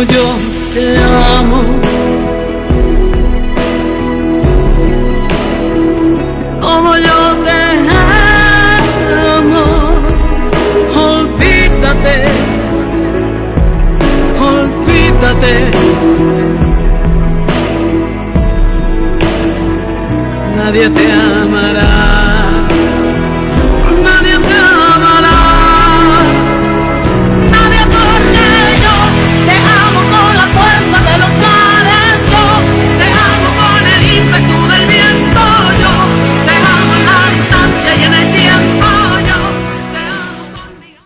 yo te amo. Como yo te amo. Olvídate, olvídate. Nadie te amará. Nadie te amará. Nadie, porque yo te amo con la fuerza de los mares. Yo te amo con el ímpetu del viento. Yo te amo en la distancia y en el tiempo. Yo te amo conmigo.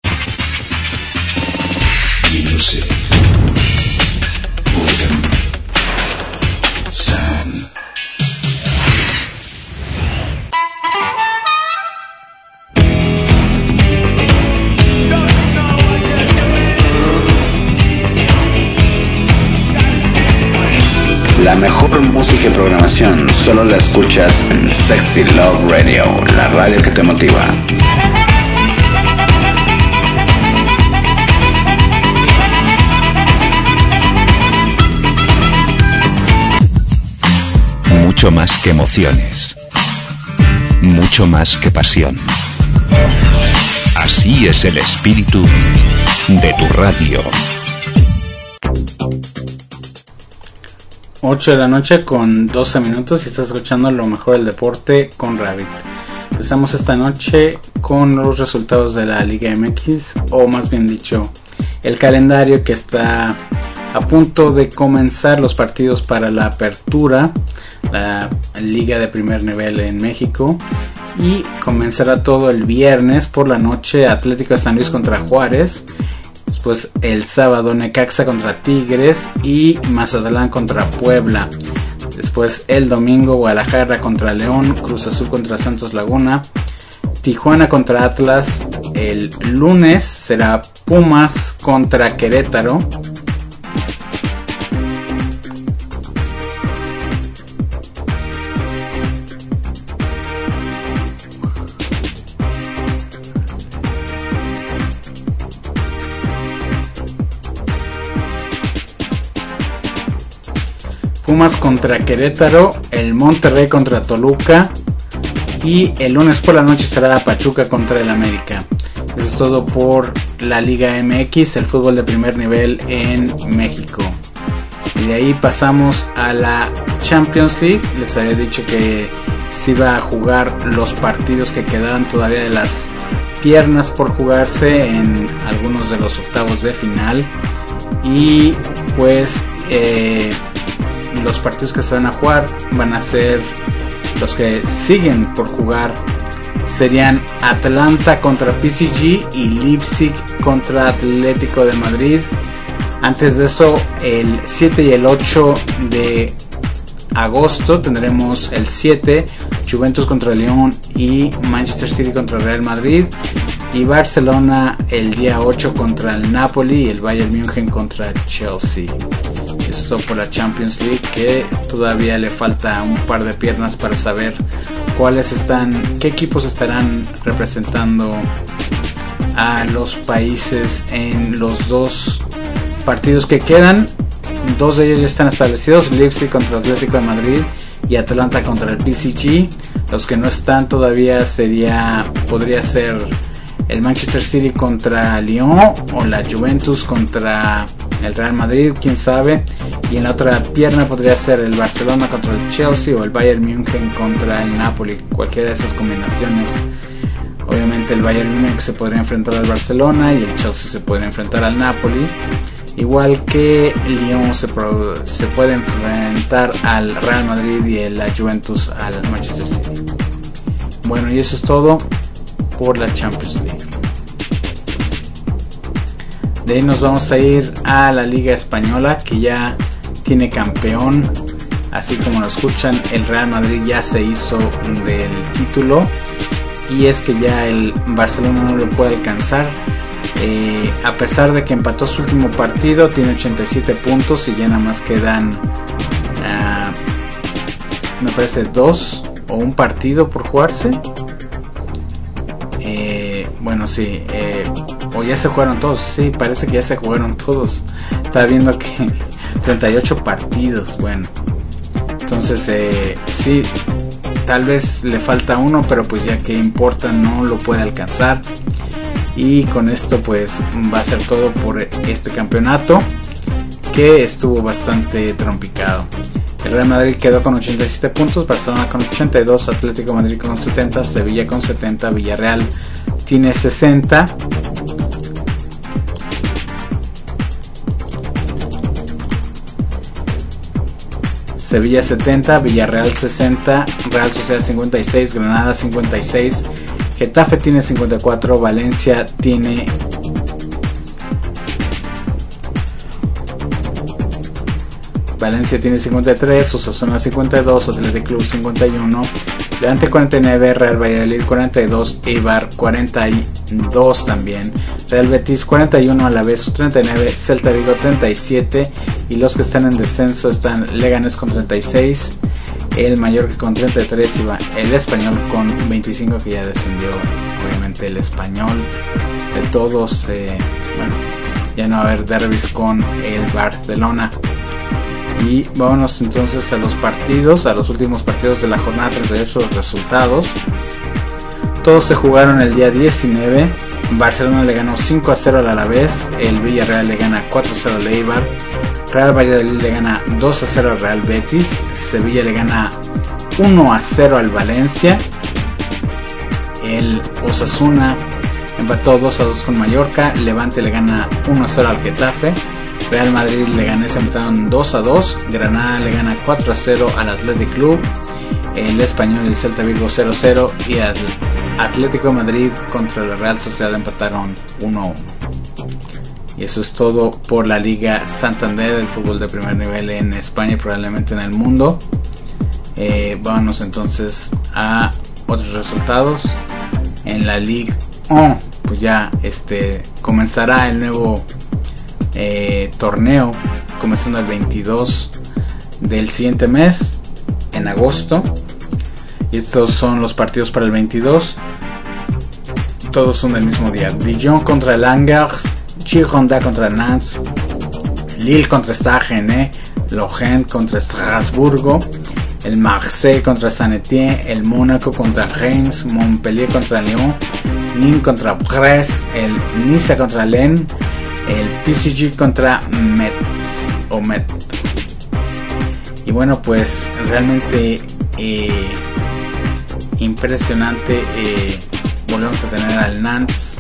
Music. Rhythm. Sound. La mejor música y programación solo la escuchas en Sexy Love Radio, la radio que te motiva. Mucho más que emociones, mucho más que pasión. Así es el espíritu de tu radio. 8 de la noche con 12 minutos y estás escuchando lo mejor del deporte con Rabbit. Empezamos esta noche con los resultados de la Liga MX, o más bien dicho, el calendario que está a punto de comenzar, los partidos para la apertura, la liga de primer nivel en México, y comenzará todo el viernes por la noche. Atlético de San Luis contra Juárez. Después el sábado Necaxa contra Tigres y Mazatlán contra Puebla. Después el domingo Guadalajara contra León, Cruz Azul contra Santos Laguna, Tijuana contra Atlas. El lunes será Pumas contra Querétaro. Pumas contra Querétaro, el Monterrey contra Toluca y el lunes por la noche será Pachuca contra el América. Eso es todo por la Liga MX, el fútbol de primer nivel en México. Y de ahí pasamos a la Champions League. Les había dicho que se iba a jugar los partidos que quedaban todavía de las piernas por jugarse en algunos de los octavos de final. Y pues los partidos que se van a jugar van a ser los que siguen por jugar. Serían Atlanta contra PSG y Leipzig contra Atlético de Madrid. Antes de eso, el 7 y el 8 de agosto tendremos el 7 Juventus contra León y Manchester City contra Real Madrid, y Barcelona el día 8 contra el Napoli y el Bayern München contra Chelsea. Esto por la Champions League, que todavía le falta un par de piernas para saber qué equipos estarán representando a los países en los dos partidos que quedan. Dos de ellos ya están establecidos: Leipzig contra Atlético de Madrid y Atlanta contra el PSG. Los que no están todavía podría ser el Manchester City contra Lyon o la Juventus contra el Real Madrid, quién sabe. Y en la otra pierna podría ser el Barcelona contra el Chelsea o el Bayern München contra el Napoli. Cualquiera de esas combinaciones. Obviamente el Bayern München se podría enfrentar al Barcelona y el Chelsea se podría enfrentar al Napoli. Igual que Lyon se puede enfrentar al Real Madrid y la Juventus al Manchester City. Bueno, y eso es todo por la Champions League. De ahí nos vamos a ir a la Liga Española, que ya tiene campeón. Así como lo escuchan, el Real Madrid ya se hizo del título, y es que ya el Barcelona no lo puede alcanzar. A pesar de que empató su último partido, tiene 87 puntos y ya nada más quedan me parece 2 o un partido por jugarse. Bueno, sí, o ya se jugaron todos. Sí, parece que ya se jugaron todos. Estaba viendo que 38 partidos. Bueno, entonces sí, tal vez le falta uno, pero pues ya que importa, no lo puede alcanzar. Y con esto pues va a ser todo por este campeonato, que estuvo bastante trompicado. El Real Madrid quedó con 87 puntos, Barcelona con 82, Atlético de Madrid con 70, Sevilla con 70, Villarreal tiene 60. Sevilla 70, Villarreal 60, Real Sociedad 56, Granada 56, Getafe tiene 54, Valencia tiene 53, Osasuna 52, Athletic Club 51, Levante 49, Real Valladolid 42, Eibar 42 también, Real Betis 41, Alavés 39, Celta Vigo 37, y los que están en descenso están Leganés con 36, el Mallorca con 33 y el Español con 25, que ya descendió. Obviamente el Español de todos, bueno, ya no va a haber derbis con el Barcelona. Y vámonos entonces a los partidos, a los últimos partidos de la jornada 38, los resultados. Todos se jugaron el día 19. Barcelona le ganó 5-0 al Alavés, el Villarreal le gana 4-0 al Eibar, Real Valladolid le gana 2-0 al Real Betis, Sevilla le gana 1-0 al Valencia, el Osasuna empató 2-2 con Mallorca, Levante le gana 1-0 al Getafe, Real Madrid le gana, se empataron 2-2, Granada le gana 4-0 al Athletic Club, el Español y el Celta Vigo 0-0 y el Atlético de Madrid contra la Real Sociedad empataron 1-1. Y eso es todo por la Liga Santander, el fútbol de primer nivel en España y probablemente en el mundo. Vámonos entonces a otros resultados. En la Ligue 1 pues ya comenzará el nuevo torneo, comenzando el 22 del siguiente mes, en agosto. Y estos son los partidos para el 22. Todos son del mismo día. Dijon contra el Angers, Girondins contra el Nantes, Lille contra Stade Rennais, Lorient contra Estrasburgo, el Marseille contra Saint-Étienne, el Mónaco contra Reims, Montpellier contra Lyon, Nîmes contra Brest, el Niza contra Lens, el PSG contra Metz. Y bueno, pues realmente impresionante. Volvemos a tener al Nantes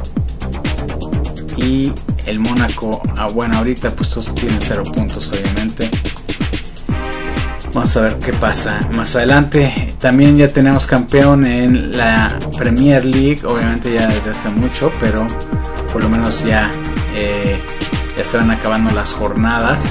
y el Mónaco. Bueno, ahorita pues todos tienen 0 puntos obviamente. Vamos a ver qué pasa más adelante. También ya tenemos campeón en la Premier League, obviamente ya desde hace mucho, pero por lo menos ya se van acabando las jornadas.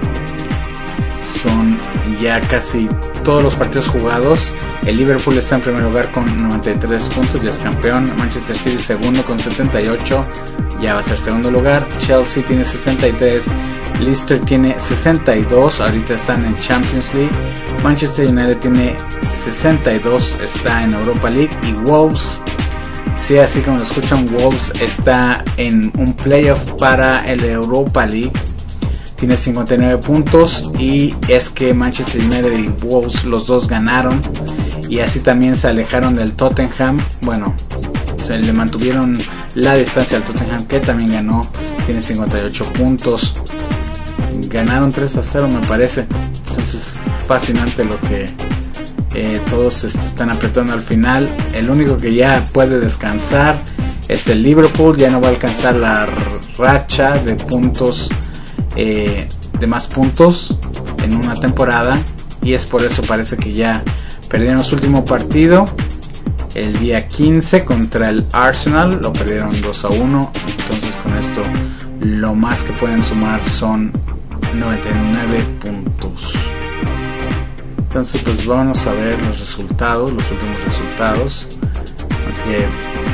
Son ya casi todos los partidos jugados. El Liverpool está en primer lugar con 93 puntos, ya es campeón. Manchester City segundo con 78, ya va a ser segundo lugar. Chelsea tiene 63, Leicester tiene 62, ahorita están en Champions League. Manchester United tiene 62, está en Europa League. Y Wolves, sí, así como lo escuchan, Wolves está en un playoff para el Europa League, tiene 59 puntos. Y es que Manchester United y Wolves, los dos ganaron, y así también se alejaron del Tottenham. Bueno, se le mantuvieron la distancia al Tottenham, que también ganó, tiene 58 puntos. Ganaron 3-0 me parece. Entonces fascinante lo que todos están apretando al final. El único que ya puede descansar es el Liverpool, ya no va a alcanzar la racha de puntos, de más puntos en una temporada, y es por eso parece que ya perdieron su último partido el día 15 contra el Arsenal, lo perdieron 2-1. Entonces con esto lo más que pueden sumar son 99 puntos. Entonces pues vamos a ver los resultados, los últimos resultados. Okay.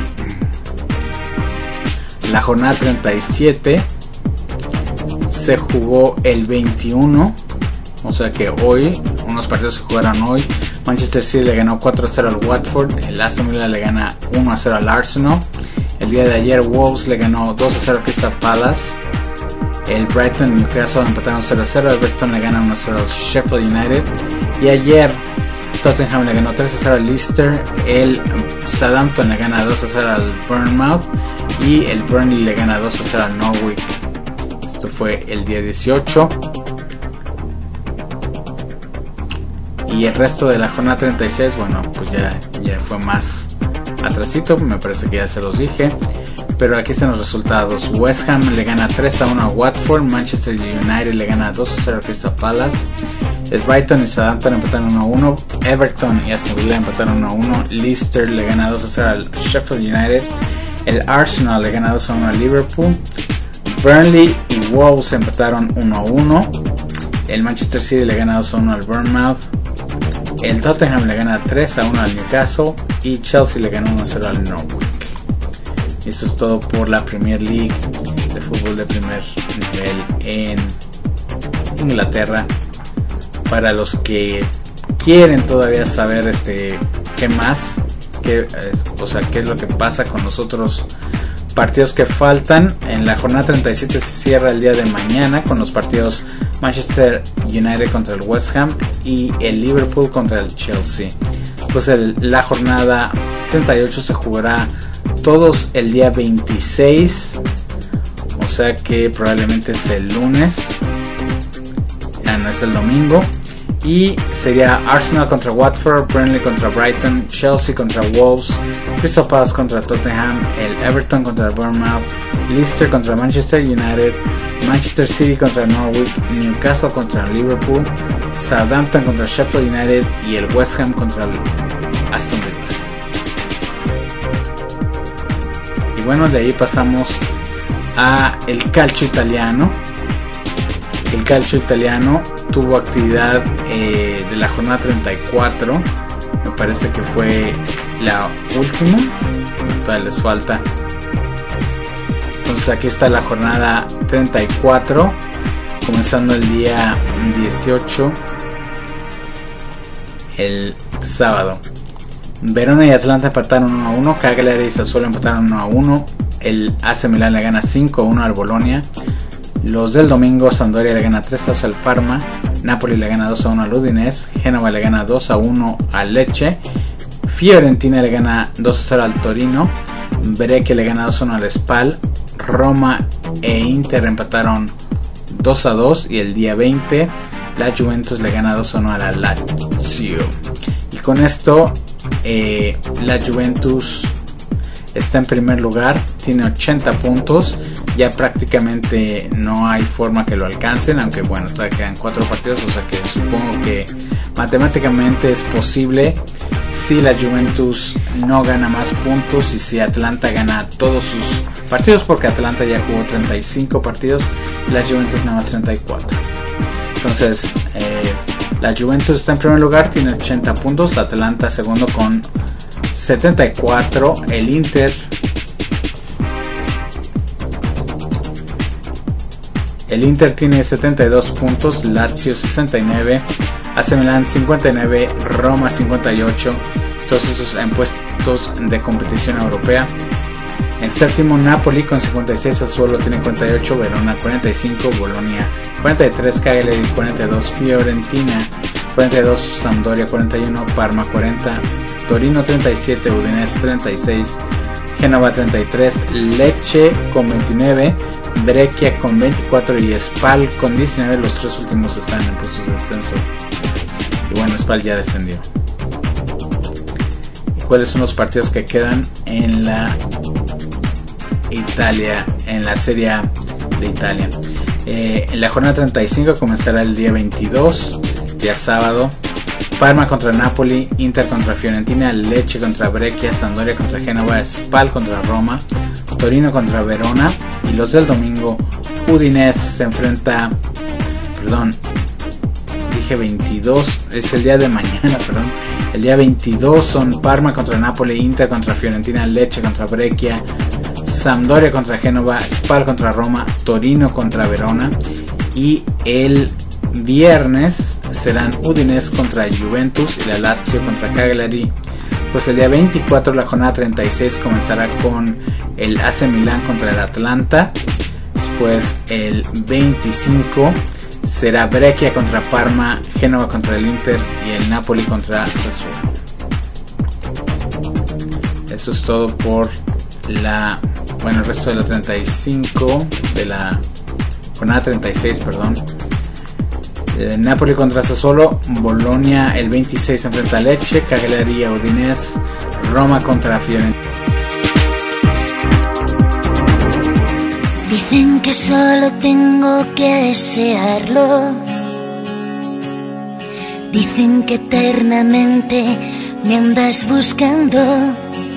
La jornada 37 se jugó el 21, o sea que hoy, unos partidos se jugaron hoy. Manchester City le ganó 4-0 al Watford, el Aston Villa le gana 1-0 al Arsenal, El día de ayer Wolves le ganó 2-0 a Crystal Palace. El Brighton y Newcastle empataron 0-0. Everton le gana 1-0 al Sheffield United. Y ayer Tottenham le ganó 3-0 al Leicester. El Southampton le gana 2-0 al Bournemouth. Y el Burnley le gana 2-0 al Norwich. Esto fue el día 18. Y el resto de la jornada 36, bueno, pues ya fue más atrasito, me parece que ya se los dije. Pero aquí están los resultados. West Ham le gana 3-1 a Watford. Manchester United le gana 2-0 a Crystal Palace. El Brighton y Southampton empataron 1-1. Everton y Aston Villa empataron 1-1. Leicester le gana 2-0 al Sheffield United. El Arsenal le gana 2-1 al Liverpool. Burnley y Wolves empataron 1-1. El Manchester City le gana 2-1 al Bournemouth. El Tottenham le gana 3-1 al Newcastle. Y Chelsea le gana 1-0 al Norwich. Y eso es todo por la Premier League de fútbol de primer nivel en Inglaterra. Para los que quieren todavía saber qué más, qué es lo que pasa con los otros partidos que faltan, en la jornada 37 se cierra el día de mañana con los partidos Manchester United contra el West Ham y el Liverpool contra el Chelsea. Pues la jornada 38 se jugará todos el día 26, o sea que probablemente es el lunes, ya no es el domingo. Y sería Arsenal contra Watford, Burnley contra Brighton, Chelsea contra Wolves, Crystal Palace contra Tottenham, el Everton contra Bournemouth, Leicester contra Manchester United, Manchester City contra Norwich, Newcastle contra Liverpool, Southampton contra Sheffield United y el West Ham contra el Aston Villa. Y bueno, de ahí pasamos a el calcio italiano. El calcio italiano tuvo actividad de la jornada 34, me parece que fue la última, todavía les falta. Entonces aquí está la jornada 34, comenzando el día 18, el sábado. Verona y Atlanta empataron 1-1, Cagliari y Sassuolo empataron 1-1, el AC Milan le gana 5-1 al Bolonia. Los del domingo, Sampdoria le gana 3-2 al Parma, Napoli le gana 2-1 al Udinese, Génova le gana 2-1 al Lecce, Fiorentina le gana 2-0 al Torino, Brescia le gana 2-1 al Spal, Roma e Inter empataron 2-2 y el día 20 la Juventus le gana 2-1 a la Lazio. Y con esto la Juventus está en primer lugar, tiene 80 puntos, ya prácticamente no hay forma que lo alcancen, aunque bueno, todavía quedan 4 partidos, o sea que supongo que matemáticamente es posible si la Juventus no gana más puntos y si Atlanta gana todos sus partidos, porque Atlanta ya jugó 35 partidos y la Juventus nada más 34. Entonces la Juventus está en primer lugar, tiene 80 puntos, Atlanta segundo con 74, el Inter tiene 72 puntos, Lazio 69, AC Milan 59, Roma 58, todos esos en puestos de competición europea. En séptimo, Napoli con 56, Sassuolo tiene 48, Verona 45, Bolonia 43, Cagliari 42, Fiorentina 42, Sampdoria 41, Parma 40, Torino 37, Udinese 36, Génova 33, Lecce con 29, Brescia con 24 y Spal con 19. Los 3 últimos están en puestos de descenso. Y bueno, Spal ya descendió. ¿Y cuáles son los partidos que quedan en la Italia, en la Serie A de Italia? En la jornada 35 comenzará el día 22, día sábado. Parma contra Napoli, Inter contra Fiorentina, Lecce contra Brescia, Sampdoria contra Génova, Spal contra Roma, Torino contra Verona. Y los del domingo, Udinese se enfrenta, dije 22, es el día de mañana, el día 22 son Parma contra Napoli, Inter contra Fiorentina, Lecce contra Brescia, Sampdoria contra Génova, Spal contra Roma, Torino contra Verona. Y el viernes serán Udinese contra Juventus y la Lazio contra Cagliari, Pues el día 24 la jornada 36 comenzará con el AC Milán contra el Atlanta. Después el 25 será Brescia contra Parma, Génova contra el Inter y el Napoli contra Sassuolo. Eso es todo por el resto de la 35, de la jornada 36, perdón. Napoli contra Sassuolo, Bolonia el 26 enfrenta a Lecce, Cagliari a Udinese, Roma contra Fiorentina. Dicen que solo tengo que desearlo. Dicen que eternamente me andas buscando.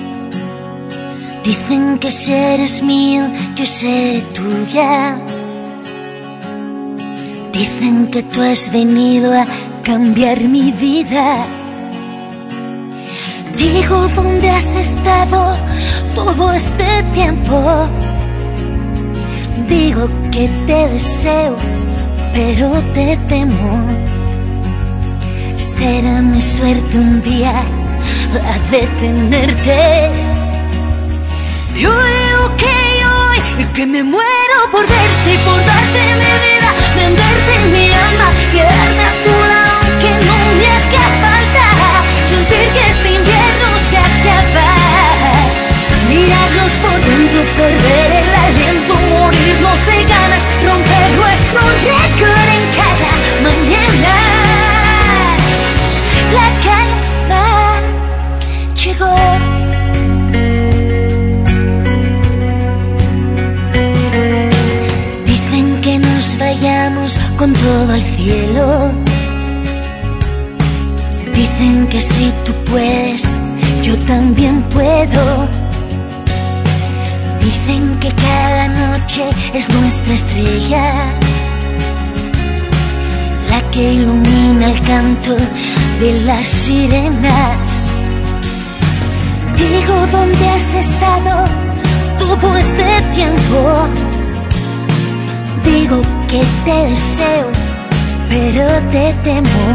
Dicen que si eres mío, yo seré tuya. Dicen que tú has venido a cambiar mi vida. Digo, ¿dónde has estado todo este tiempo? Digo que te deseo, pero te temo. Será mi suerte un día la de tenerte. Yo digo que me muero por verte y por darte mi vida, venderte mi alma, quedarme a tu lado aunque no me haga falta, sentir que este invierno se acaba, mirarnos por dentro, perder el aliento, morirnos de ganas, romper nuestro récord en cada mañana. La calma llegó. Vayamos con todo al cielo. Dicen que si tú puedes, yo también puedo. Dicen que cada noche es nuestra estrella, la que ilumina el canto de las sirenas. Digo, ¿dónde has estado todo este tiempo? Digo que te deseo, pero te temo.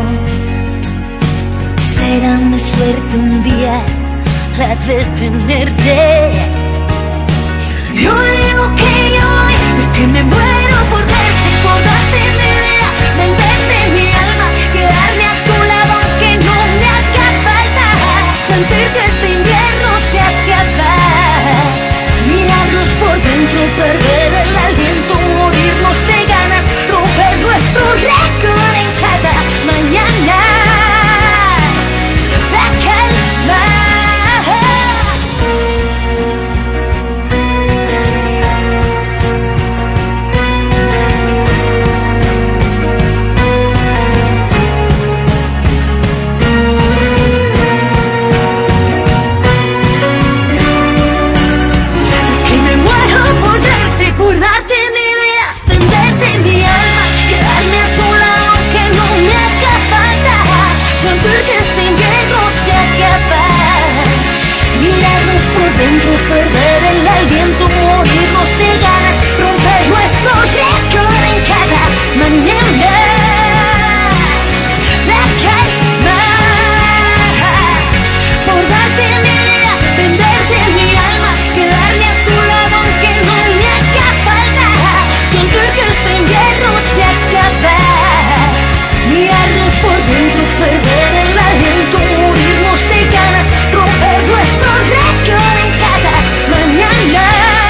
Será mi suerte un día la de tenerte. Yo digo que me muero por verte, por darte mi vida, venderte mi alma, quedarme a tu lado aunque no me haga falta, sentir que este invierno se acaba, mirarnos por dentro, perder el aliento, morirnos de ganas, romper nuestro récord en cada mañana. La calma. Que me muero por verte, por darte mi vida, venderte mi alma, quedarme a tu lado aunque no me haga falta, sentir que este invierno se acaba, mirarnos por dentro, perder el aliento, morirnos de ganas, romper nuestro récord en cada mañana. La calma, por darte mi vida, venderte mi alma, quedarme a tu lado aunque no me haga falta, sentir que este invierno se acaba, mirarnos por dentro, perder el aliento, morirnos de ganas, romper nuestro récord en cada mañana.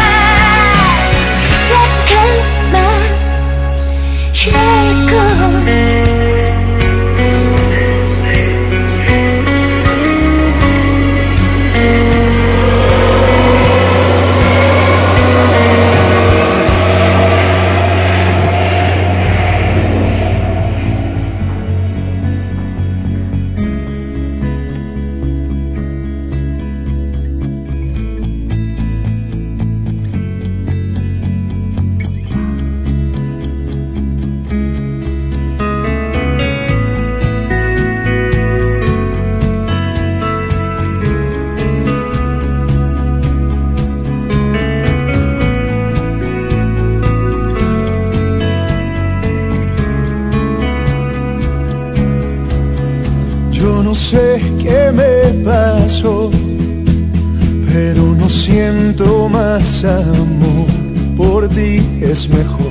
La calma llegó. Yo no sé qué me pasa, pasó, pero no siento más amor por ti. Es mejor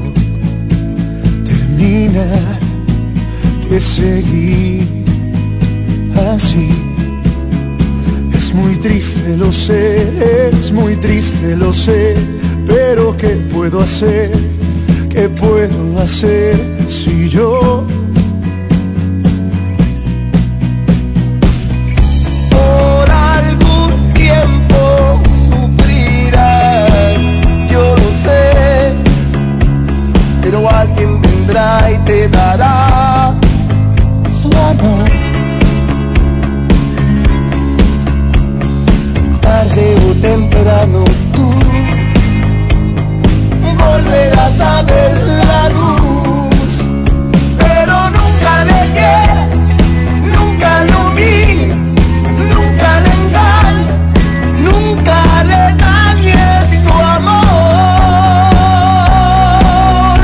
terminar que seguir así. Es muy triste, lo sé, es muy triste, lo sé, pero ¿qué puedo hacer? ¿Qué puedo hacer si yo por algún tiempo sufrirás? Yo lo sé, pero alguien vendrá y te dará su amor. Tarde o temprano tú volverás a ver la luz, pero nunca le quieras, nunca lo mires, nunca le engañes, nunca le dañes tu amor,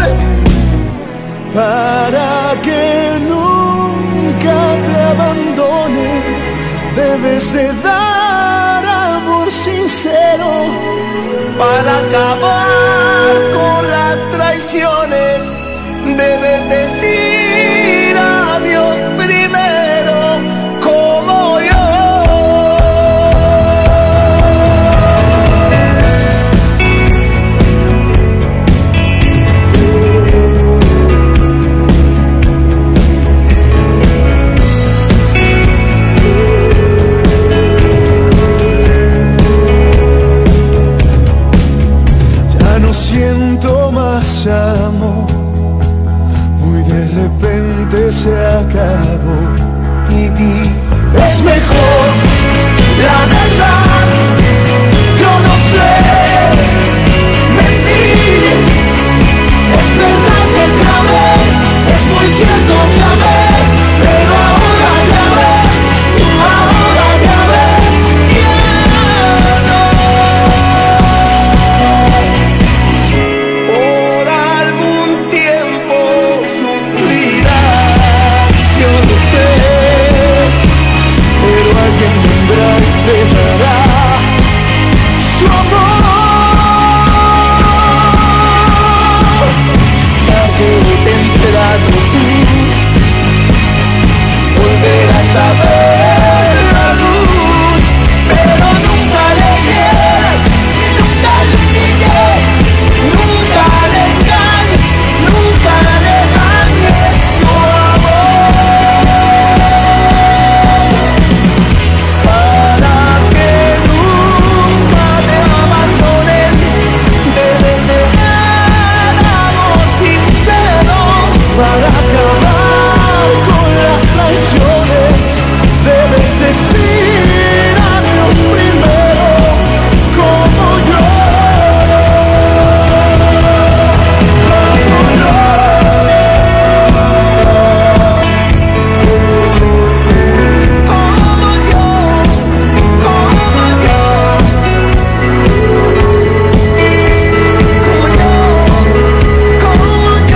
para que nunca te abandone. Debes de dar amor sincero para acabar con las traiciones. Debes decir adiós primero, como yo. Siento más amor, muy de repente se acabó y vi, es mejor la verdad. Yo no sé mentir, es verdad que te amé, es muy cierto que amé, pero ahora ya ves, ahora ya ves, ya no. Te dará su amor. Tarde o temprano tú volverás a ver la luz, pero nunca le quieras, nunca le humilles, nunca le engañes, nunca le dañes tu amor. Para acabar con las traiciones, debes decir adiós primero, como yo, como yo, como yo, como yo, como yo.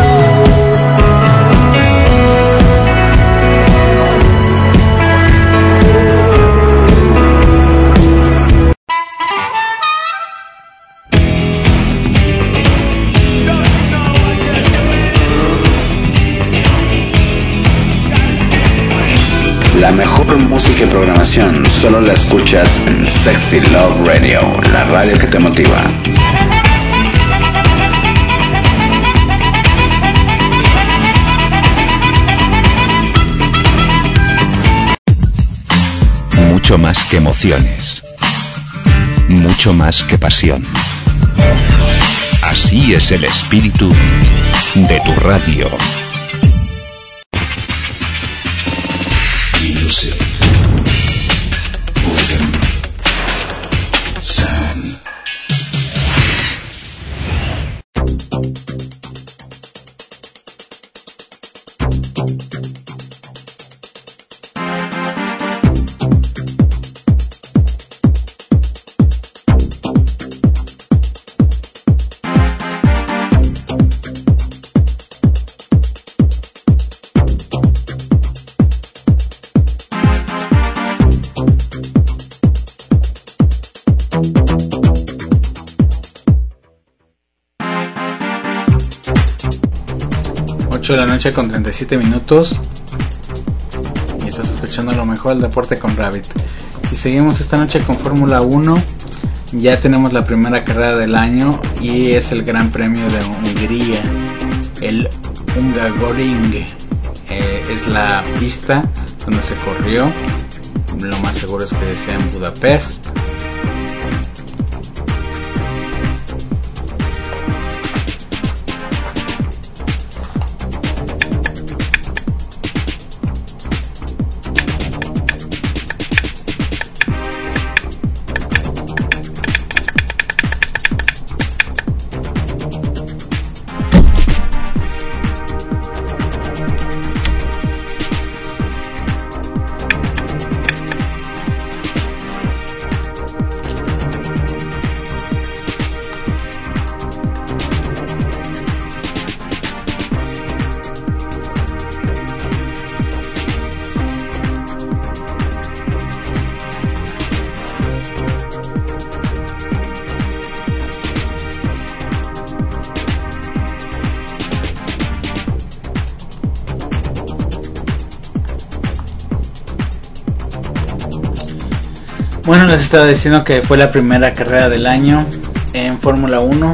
La mejor música y programación solo la escuchas en Sexy Love Radio, la radio que te motiva. Mucho más que emociones, mucho más que pasión. Así es el espíritu de tu radio. Music, rhythm, sound. 8 de la noche con 37 minutos. Y estás escuchando lo mejor del deporte con Rabbit. Y seguimos esta noche con Fórmula 1. Ya tenemos la primera carrera del año y es el Gran Premio de Hungría, el Hungaroring. Es la pista donde se corrió. Lo más seguro es que sea en Budapest. Bueno, les estaba diciendo que fue la primera carrera del año en Fórmula 1.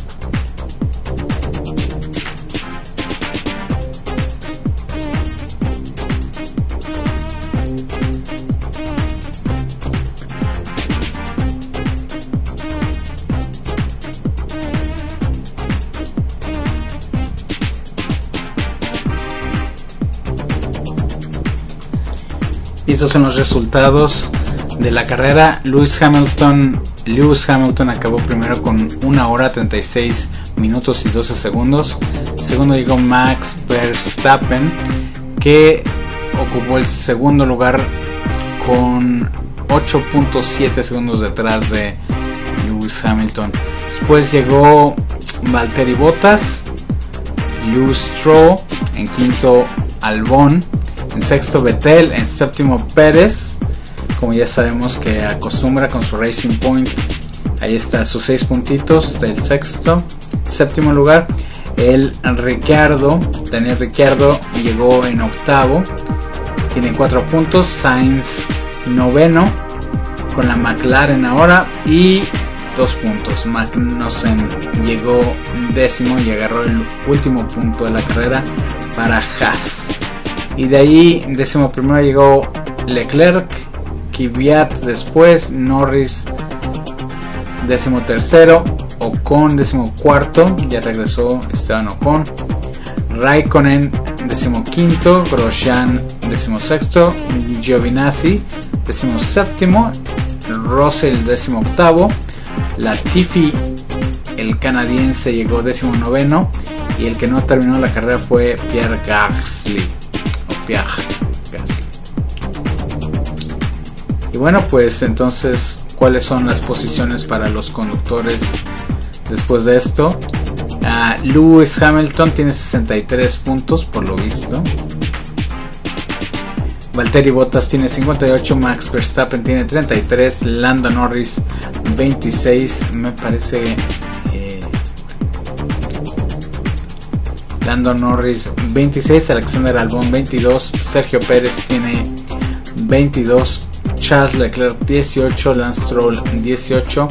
Y estos son los resultados de la carrera. Lewis Hamilton acabó primero con 1 hora 36 minutos y 12 segundos. Segundo llegó Max Verstappen, que ocupó el segundo lugar con 8.7 segundos detrás de Lewis Hamilton. Después llegó Valtteri Bottas, Lewis Stroll, en quinto Albon, en sexto Vettel, en séptimo Pérez. Como ya sabemos que acostumbra con su Racing Point, ahí está sus 6 puntitos del séptimo lugar. Daniel Ricciardo llegó en octavo, tiene 4 puntos. Sainz noveno con la McLaren ahora y 2 puntos. Magnussen llegó décimo y agarró el último punto de la carrera para Haas. Y de ahí décimo primero llegó Leclerc, Kvyat después, Norris décimo tercero, Ocon décimo cuarto, ya regresó Esteban Ocon, Raikkonen décimo quinto, Grosjean décimo sexto, Giovinazzi décimo séptimo, Russell décimo octavo, Latifi el canadiense llegó décimo noveno y el que no terminó la carrera fue Pierre Gasly. Y bueno, pues entonces, ¿cuáles son las posiciones para los conductores después de esto? Lewis Hamilton tiene 63 puntos por lo visto. Valtteri Bottas tiene 58, Max Verstappen tiene 33, Lando Norris 26, me parece. Lando Norris 26, Alexander Albon 22, Sergio Pérez tiene 22, Charles Leclerc 18, Lance Stroll 18,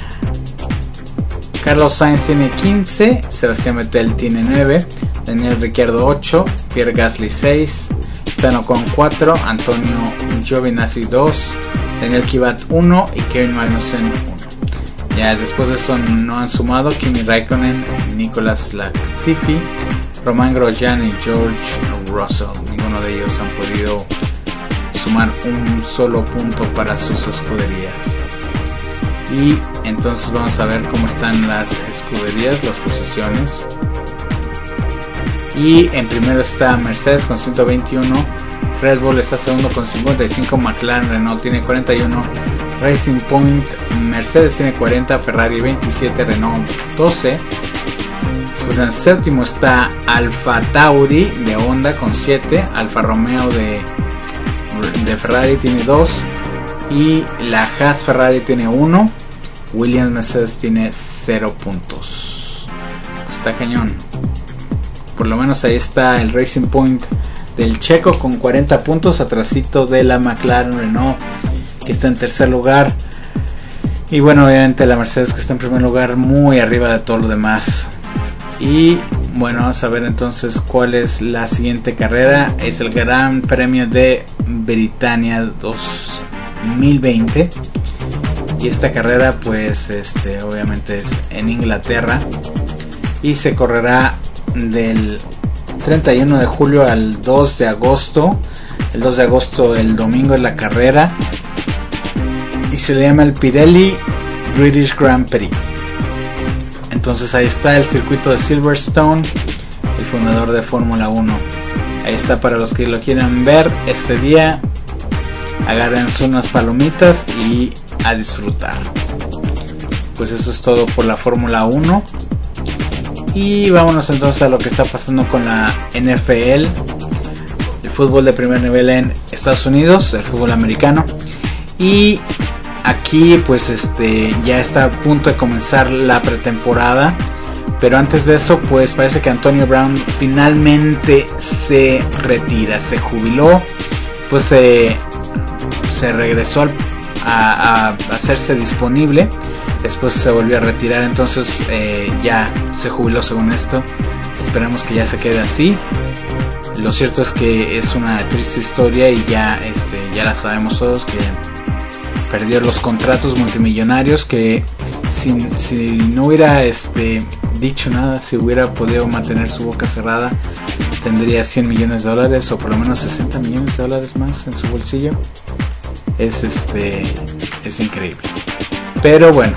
Carlos Sainz tiene 15, Sebastián Vettel tiene 9, Daniel Ricciardo 8, Pierre Gasly 6, Esteban Ocon 4, Antonio Giovinazzi 2, Daniel Kvyat 1 y Kevin Magnussen 1. Ya después de eso no han sumado Kimi Raikkonen, Nicolas Latifi, Romain Grosjean y George Russell. Ninguno de ellos han podido sumar un solo punto para sus escuderías. Y entonces vamos a ver cómo están las escuderías, las posiciones. Y en primero está Mercedes con 121, Red Bull está segundo con 55, McLaren Renault tiene 41, Racing Point Mercedes tiene 40, Ferrari 27, Renault 12. Después en séptimo está Alfa Tauri de Honda con 7, Alfa Romeo de Ferrari tiene 2 y la Haas Ferrari tiene 1, Williams Mercedes tiene 0 puntos. Está cañón. por lo menos ahí está el Racing Point del checo con 40 puntos, atrasito de la McLaren Renault que está en tercer lugar, y bueno, obviamente la Mercedes que está en primer lugar, muy arriba de todo lo demás. Y bueno, vamos a ver entonces cuál es la siguiente carrera. Es el Gran Premio de Britania 2020, y esta carrera pues obviamente es en Inglaterra y se correrá del 31 de julio al 2 de agosto. El 2 de agosto, el domingo, es la carrera y se le llama el Pirelli British Grand Prix. Entonces ahí está el circuito de Silverstone, el fundador de Fórmula 1. Ahí está para los que lo quieran ver este día. Agárrense unas palomitas y a disfrutar. Pues eso es todo por la Fórmula 1. Y vámonos entonces a lo que está pasando con la NFL, el fútbol de primer nivel en Estados Unidos, el fútbol americano. Y aquí pues ya está a punto de comenzar la pretemporada, pero antes de eso pues parece que Antonio Brown finalmente se retira, se jubiló, pues se regresó a hacerse disponible, después se volvió a retirar, entonces ya se jubiló según esto. Esperamos que ya se quede así. Lo cierto es que es una triste historia y ya la sabemos todos, que perdió los contratos multimillonarios, que si no hubiera dicho nada, si hubiera podido mantener su boca cerrada, tendría $100 millones o por lo menos $60 millones más en su bolsillo. Es increíble. Pero bueno,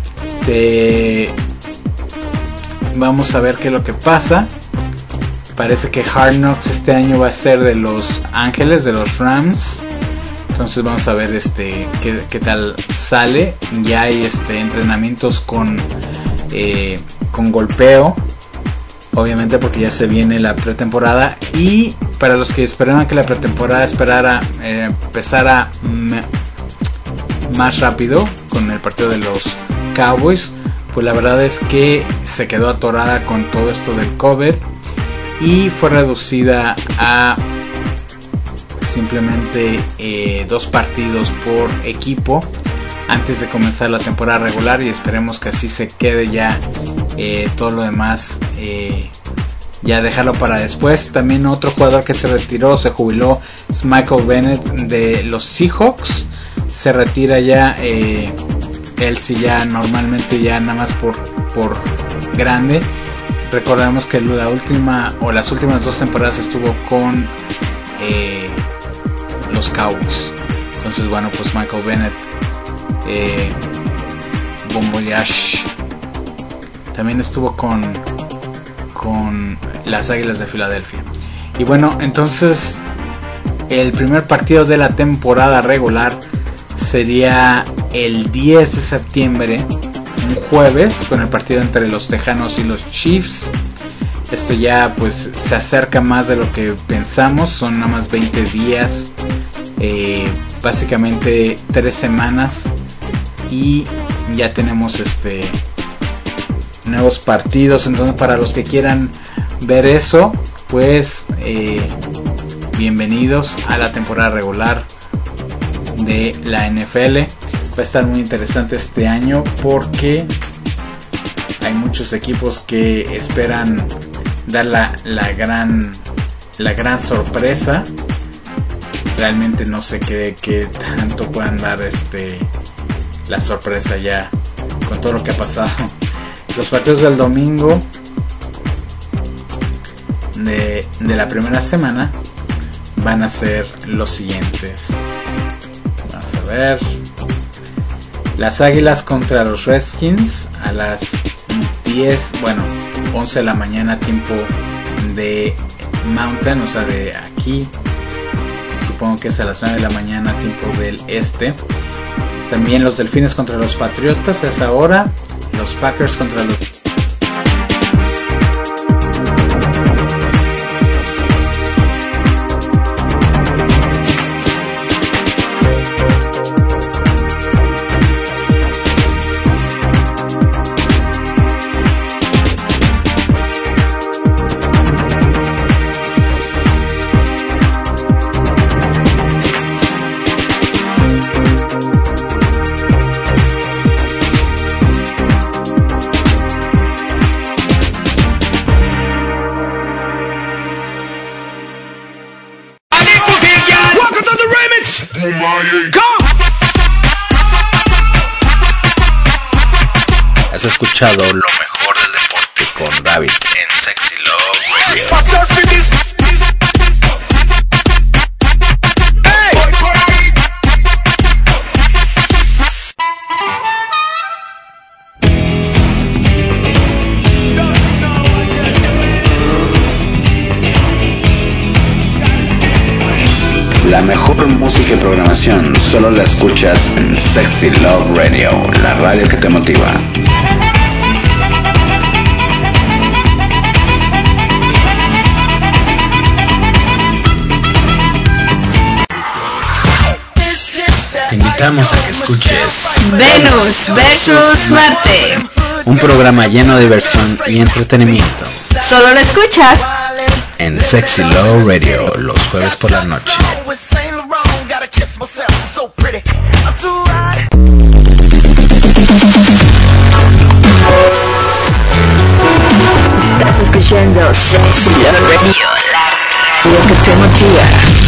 vamos a ver qué es lo que pasa. Parece que Hard Knocks este año va a ser de Los Ángeles, de los Rams. Entonces vamos a ver qué tal sale. Ya hay entrenamientos con golpeo, obviamente, porque ya se viene la pretemporada. Y para los que esperaban que la pretemporada empezara más rápido con el partido de los Cowboys, pues la verdad es que se quedó atorada con todo esto del COVID y fue reducida a simplemente 2 partidos por equipo antes de comenzar la temporada regular, y esperemos que así se quede ya. Todo lo demás ya dejarlo para después. También otro jugador que se retiró, se jubiló, es Michael Bennett de los Seahawks. Se retira ya, él sí ya normalmente ya nada más por grande. Recordemos que las últimas 2 temporadas estuvo con los Cowboys. Entonces bueno, pues Michael Bennett, Bon Voyage, también estuvo con las Águilas de Filadelfia. Y bueno, entonces el primer partido de la temporada regular sería el 10 de septiembre, un jueves, con el partido entre los Tejanos y los Chiefs. Esto ya pues se acerca más de lo que pensamos, son nada más 20 días, básicamente 3 semanas, y ya tenemos nuevos partidos. Entonces para los que quieran ver eso, pues bienvenidos a la temporada regular de la NFL. Va a estar muy interesante este año porque hay muchos equipos que esperan dar la gran sorpresa. Realmente no sé qué tanto puedan dar la sorpresa ya con todo lo que ha pasado. Los partidos del domingo de la primera semana van a ser los siguientes. Vamos a ver. Las Águilas contra los Redskins a las 11 de la mañana, tiempo de Mountain, o sea de aquí. Supongo que es a las 9 de la mañana, tiempo del este. También los Delfines contra los Patriotas a esa hora. Los Packers contra los Has escuchado lo mejor del deporte con David en Sexy Love Radio. La mejor música y programación solo la escuchas en Sexy Love Radio, la radio que te motiva. Te invitamos a que escuches Venus versus Marte. un programa lleno de diversión y entretenimiento Solo lo escuchas en Sexy Love Radio los jueves por la noche. Estás escuchando Sexy Love Radio, la radio que te motiva.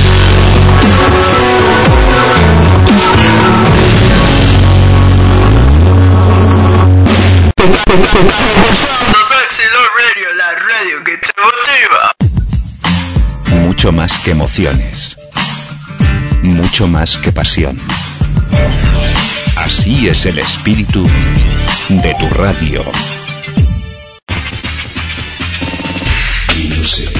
Sexy Love Radio, la radio que te motiva. Mucho más que emociones. Mucho más que pasión. Así es el espíritu de tu radio. Music.